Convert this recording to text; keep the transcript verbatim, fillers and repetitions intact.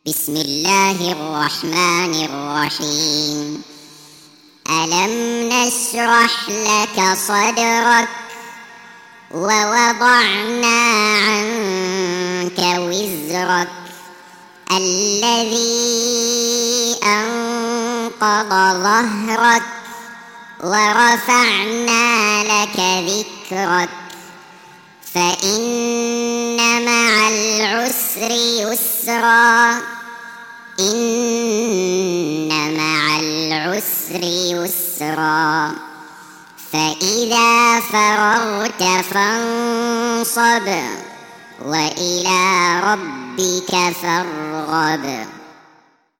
بسم الله الرحمن الرحيم. ألم نشرح لك صدرك ووضعنا عنك وزرك الذي أنقض ظهرك ورفعنا لك ذكرك فإن مع العسر يسرا إن مع العسر يسرا فإذا فرغت فانصب وإلى ربك فارغب.